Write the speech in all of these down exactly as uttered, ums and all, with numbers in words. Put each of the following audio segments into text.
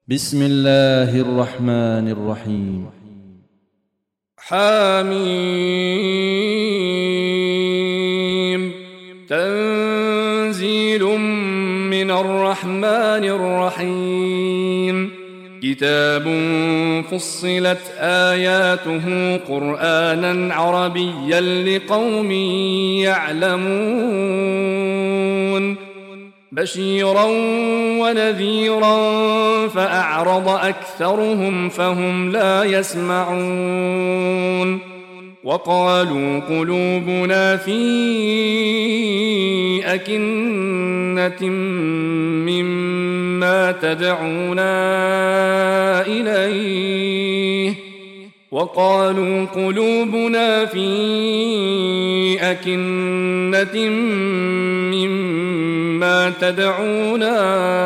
بسم الله الرحمن الرحيم. حميم. تنزيل من الرحمن الرحيم. كتاب فصلت آياته قرآنا عربيا لقوم يعلمون بشيرا ونذيرا فأعرض أكثرهم فهم لا يسمعون. وقالوا قلوبنا في أكنة مما تدعونا إليه وقالوا قلوبنا في أكنة مما تدعونا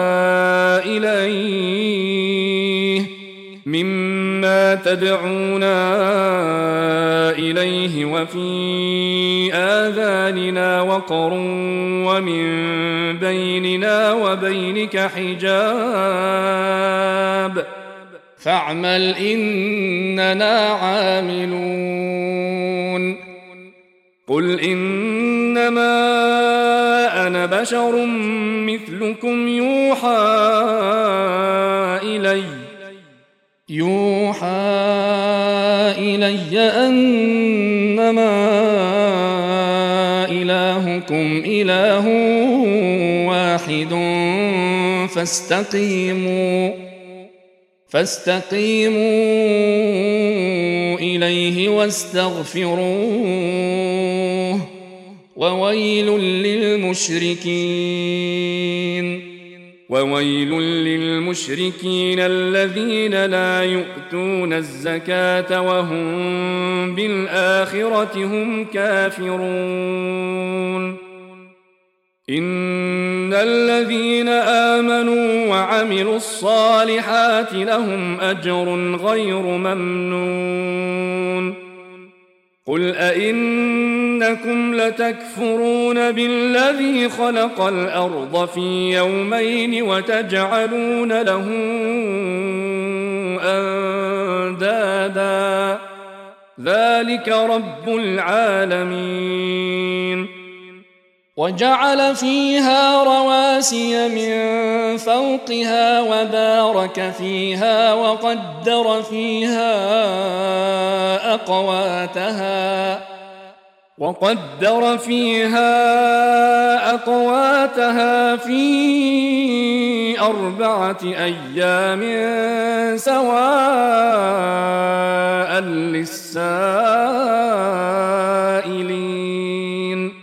إليه مما تدعونا إليه وفي آذاننا وقر ومن بيننا وبينك حجاب فاعمل إننا عاملون. قل إنما أنا بشر مثلكم يوحى إلي يوحى إلي أنما إلهكم إله واحد فاستقيموا فاستقيموا إليه واستغفروه وويل للمشركين وويل للمشركين الذين لا يؤتون الزكاة وهم بالآخرة هم كافرون. إن الذين آمنوا وعملوا الصالحات لهم أجر غير ممنون. قل أئنكم لتكفرون بالذي خلق الأرض في يومين وتجعلون له أندادا ذلك رب العالمين. وجعل فيها رواسي من فوقها وبارك فيها وقدر فيها أقواتها وقدر فيها أقواتها في أربعة أيام سواء للسائلين.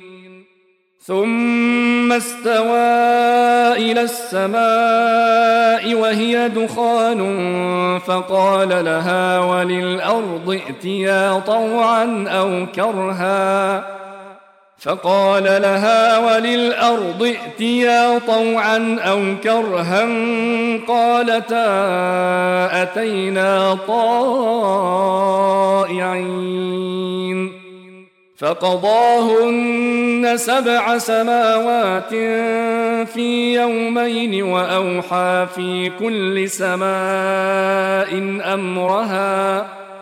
ثم استوى إلى السماء وهي دخان فقال لها وللأرض ائتيا طوعا أو كرها فقال لها وللأرض ائتيا طوعا أو كرها قالتا أتينا طائعين. فقضاهن سبع سماوات في يومين وأوحى في كل سماء أمرها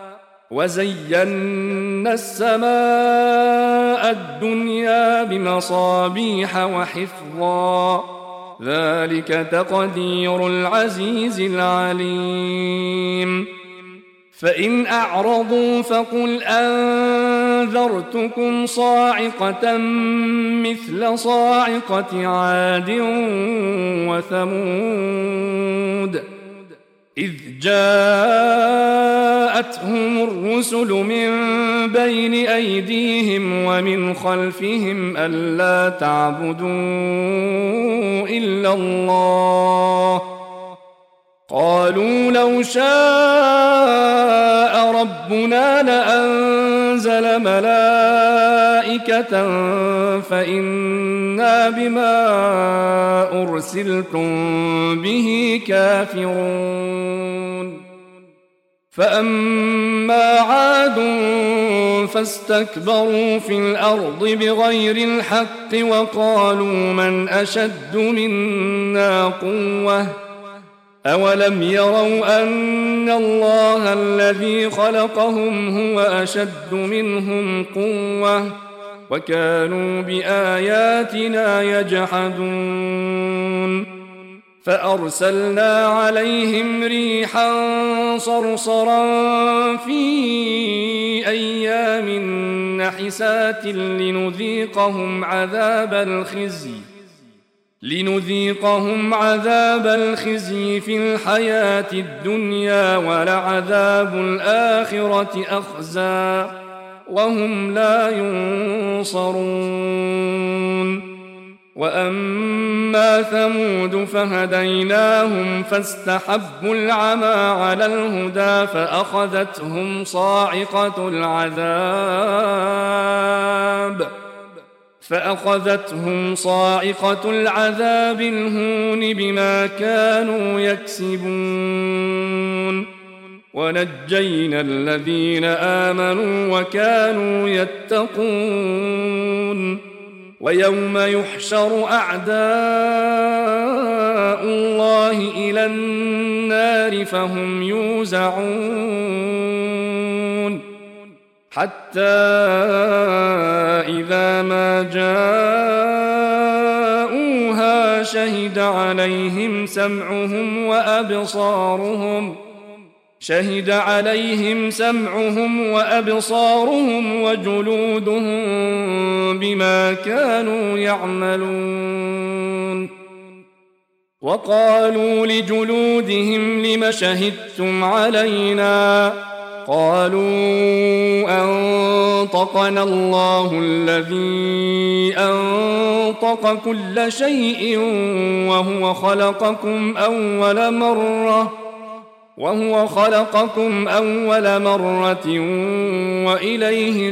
وزينا السماء الدنيا بمصابيح وحفظا ذلك تقدير العزيز العليم. فإن أعرضوا فقل أنذرتكم صاعقة مثل صاعقة عاد وثمود إذ جاءتهم الرسل من بين أيديهم ومن خلفهم ألا تعبدوا إلا الله قالوا لو شاء ربنا لأنزل ملائكة فإنا بما أرسلتم به كافرون. فأما عاد فاستكبروا في الأرض بغير الحق وقالوا من أشد منا قوة أولم يروا أن الله الذي خلقهم هو أشد منهم قوة وكانوا بآياتنا يجحدون فأرسلنا عليهم ريحا صرصرا في أيام نحسات لنذيقهم عذاب الخزي لنذيقهم عذاب الخزي في الحياة الدنيا ولعذاب الآخرة أخزى وهم لا ينصرون وأما ثمود فهديناهم فاستحبوا العمى على الهدى فأخذتهم صاعقة العذاب فأخذتهم صاعقة العذاب الهون بما كانوا يكسبون ونجينا الذين آمنوا وكانوا يتقون ويوم يحشر أعداء الله إلى النار فهم يوزعون حتى إذا ما جاءوها شهد عليهم سمعهم وأبصارهم شهد عليهم سمعهم وأبصارهم وجلودهم بما كانوا يعملون وقالوا لجلودهم لم شهدتم علينا قالوا أنطقنا الله الذي أنطق كل شيء وهو خلقكم أول مرة وهو خلقكم أول مرة وإليه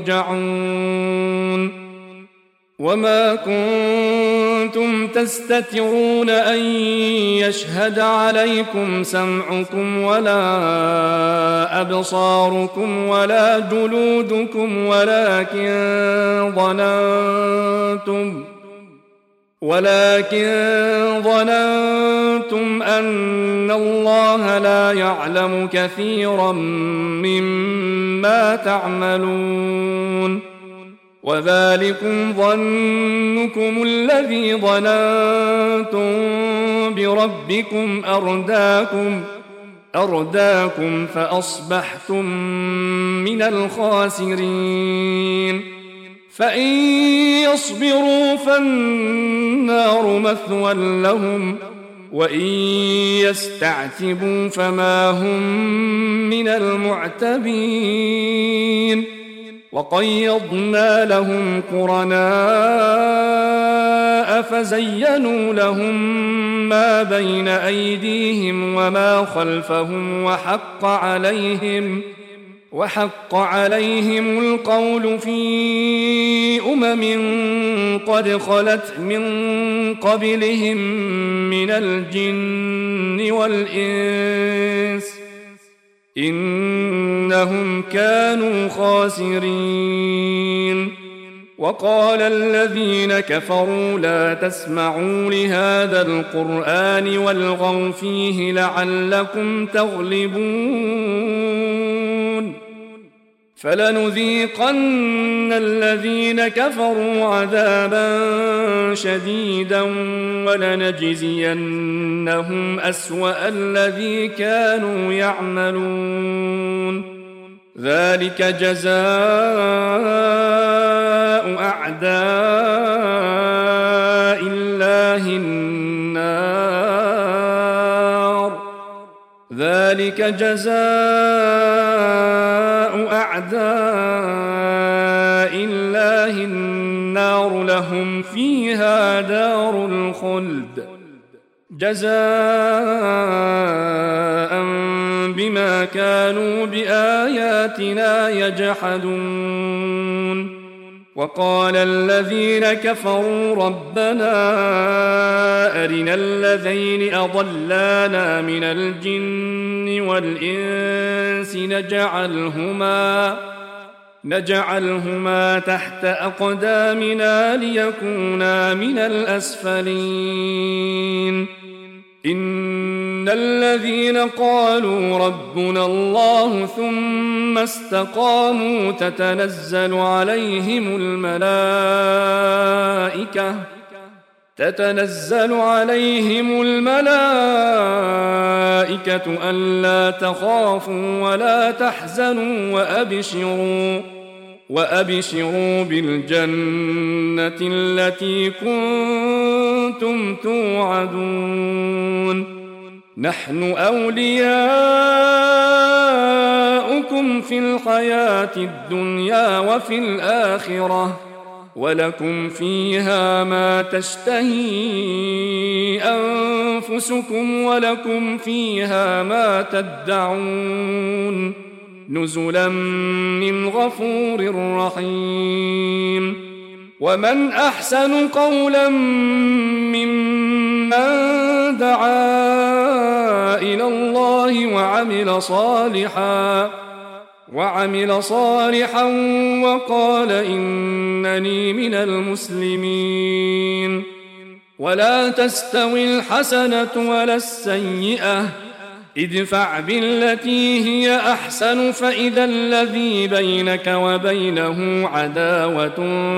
ترجعون وما كنتم تستترون أن يشهد عليكم سمعكم ولا أبصاركم ولا جلودكم ولكن ظننتم ولكن ظننتم أن الله لا يعلم كثيرا مما تعملون وذلكم ظنكم الذي ظننتم بربكم أرداكم أرداكم فأصبحتم من الخاسرين فإن يصبروا فالنار مثوى لهم وإن يستعتبوا فما هم من المعتبين وقيضنا لهم قرناء فزينوا لهم ما بين أيديهم وما خلفهم وحق عليهم وحق عليهم القول في أمم قد خلت من قبلهم من الجن والإنس إنهم كانوا خاسرين وقال الذين كفروا لا تسمعوا لهذا القرآن والغوا فيه لعلكم تغلبون فلنذيقن الذين كفروا عذابا شديدا ولنجزينهم أسوأ الذي كانوا يعملون ذلك جزاء أعداء الله النار ذلك جزاء أعداء الله النار لهم فيها دار الخلد جزاء بما كانوا بآياتنا يجحدون وقال الذين كفروا ربنا أرنا الذين أضلانا من الجن والإنس نجعلهما نجعلهما تحت أقدامنا ليكونا من الأسفلين إن الذين قالوا ربنا الله ثم استقاموا تتنزل عليهم الملائكة تتنزل عليهم الملائكة ألا تخافوا ولا تحزنوا وأبشروا وأبشروا بالجنة التي كنتم توعدون نحن أولياؤكم في الحياة الدنيا وفي الآخرة ولكم فيها ما تشتهي أنفسكم ولكم فيها ما تدعون نزلا من غفور رحيم ومن أحسن قولا ممن دعا إلى الله وعمل صالحا وعمل صالحا وقال إنني من المسلمين ولا تستوي الحسنة ولا السيئة ادفع بالتي هي أحسن فإذا الذي بينك وبينه عداوة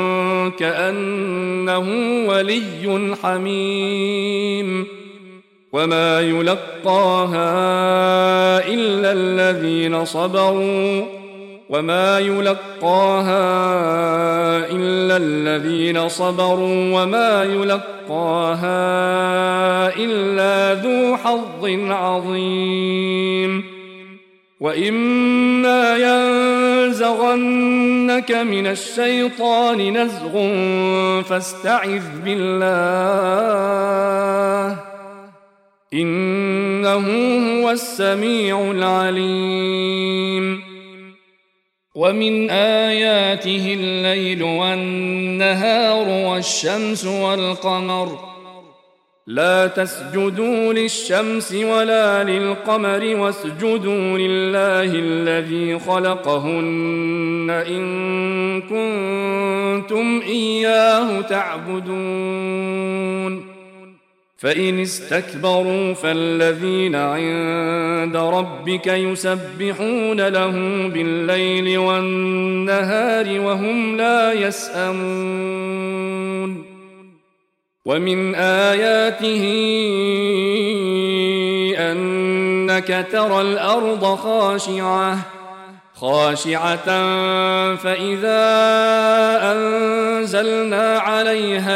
كأنه ولي حميم وما يلقاها إلا الذين صبروا وما يلقاها إلا الذين صبروا وما يلقاها إلا ذو حظ عظيم وإما ينزغنك من الشيطان نزغ فاستعذ بالله إنه هو السميع العليم ومن آياته الليل والنهار والشمس والقمر لا تسجدوا للشمس ولا للقمر واسجدوا لله الذي خلقهن إن كنتم إياه تعبدون فإن استكبروا فالذين عند ربك يسبحون له بالليل والنهار وهم لا يسأمون ومن آياته أنك ترى الأرض خاشعة خاشعة فإذا أنزلنا عليها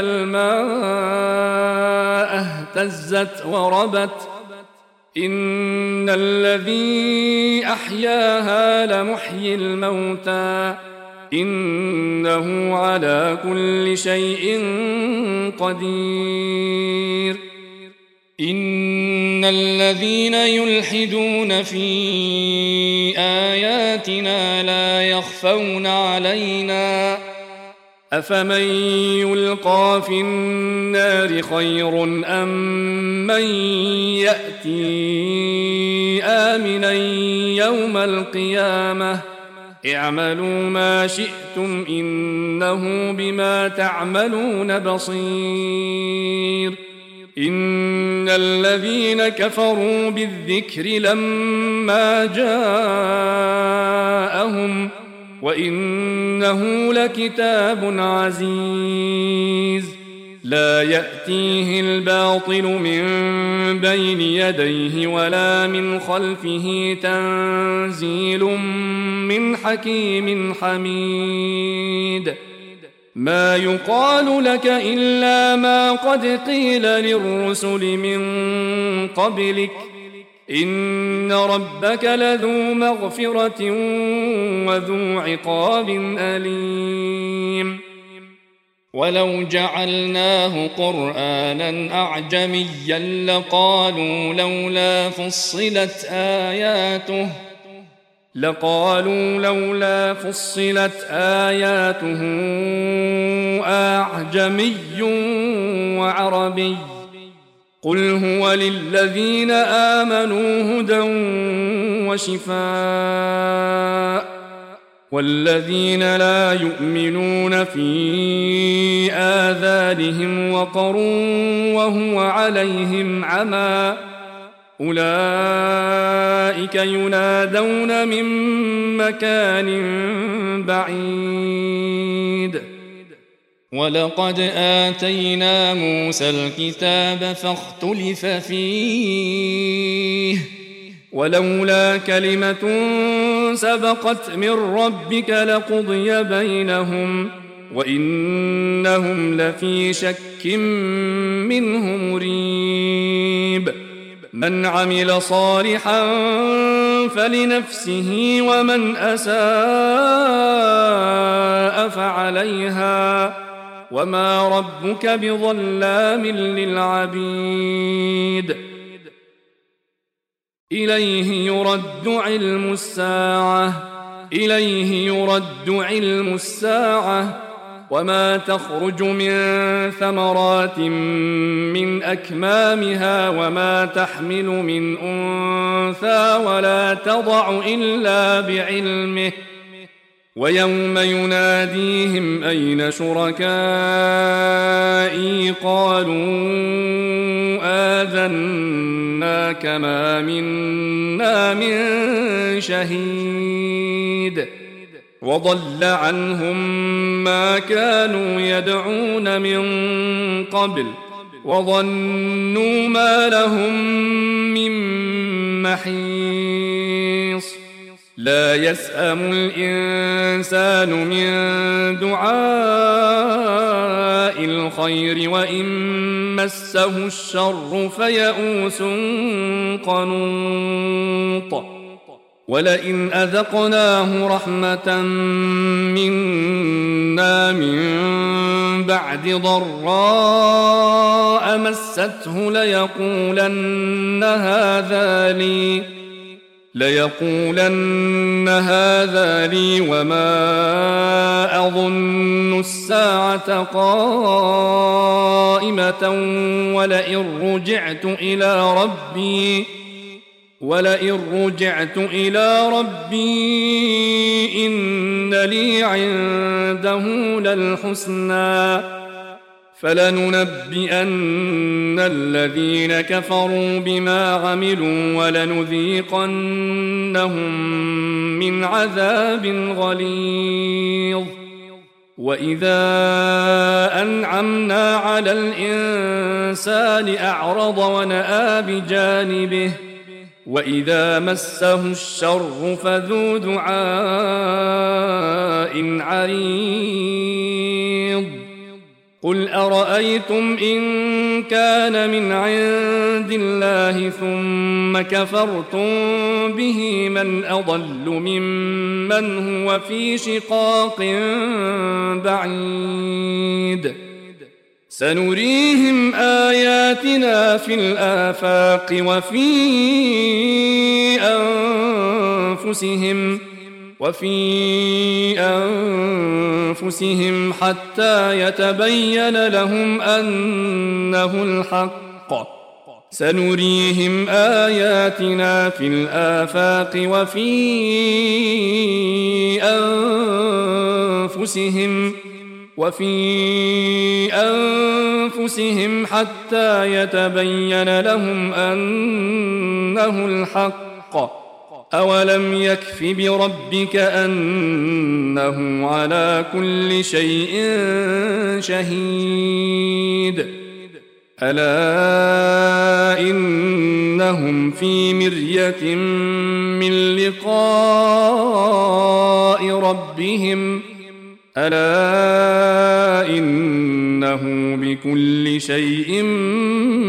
الماء اهتزت وربت إن الذي أحياها لمحيي الموتى إنه على كل شيء قدير إن الذين يلحدون في آياتنا لا يخفون علينا أفمن يلقى في النار خير أم من يأتي آمنا يوم القيامة اعملوا ما شئتم إنه بما تعملون بصير إن الذين كفروا بالذكر لما جاءهم وإنه لكتاب عزيز لا يأتيه الباطل من بين يديه ولا من خلفه تنزيل من حكيم حميد ما يقال لك إلا ما قد قيل للرسل من قبلك إن ربك لذو مغفرة وذو عقاب أليم ولو جعلناه قرآنا أعجميا لقالوا لولا فصلت آياته لقالوا لولا فصلت آياته أعجمي وعربي قل هو للذين آمنوا هدى وشفاء والذين لا يؤمنون في آذانهم وقر وهو عليهم عمى أولئك ينادون من مكان بعيد. ولقد آتينا موسى الكتاب فاختلف فيه ولولا كلمة سبقت من ربك لقضي بينهم وإنهم لفي شك منه مريب. من عمل صالحا فلنفسه ومن أساء فعليها وما ربك بظلام للعبيد. إليه يرد علم الساعة إليه يرد علم الساعة وما تخرج من ثمرات من أكمامها وما تحمل من أنثى ولا تضع إلا بعلمه ويوم يناديهم أين شركائي قالوا آذناك ما منا من شهيد وضل عنهم ما كانوا يدعون من قبل وظنوا ما لهم من محيص. لا يسأم الإنسان من دعاء الخير وإن مسه الشر فيئوس قنوط. ولئن أذقناه رحمة منا من بعد ضراء مسته ليقولن هذا لي ليقولن هذا لي وما أظن الساعة قائمة ولئن رجعت إلى ربي ولئن رجعت إلى ربي إن لي عنده للحسنى فلننبئن الذين كفروا بما عملوا ولنذيقنهم من عذاب غليظ. وإذا أنعمنا على الإنسان أعرض ونأى بجانبه وإذا مسه الشر فذو دعاء عريض. قل أرأيتم إن كان من عند الله ثم كفرتم به من أضل ممن هو في شقاق بعيد. سنريهم آياتنا في الآفاق وفي أنفسهم وفي أنفسهم حتى يتبين لهم أنه الحق. سنريهم آياتنا في الآفاق وفي أنفسهم وفي أنفسهم حتى يتبين لهم أنه الحق. أولم يكف بربك أنه على كل شيء شهيد. ألا إنهم في مرية من لقاء ربهم ألا إنه بكل شيء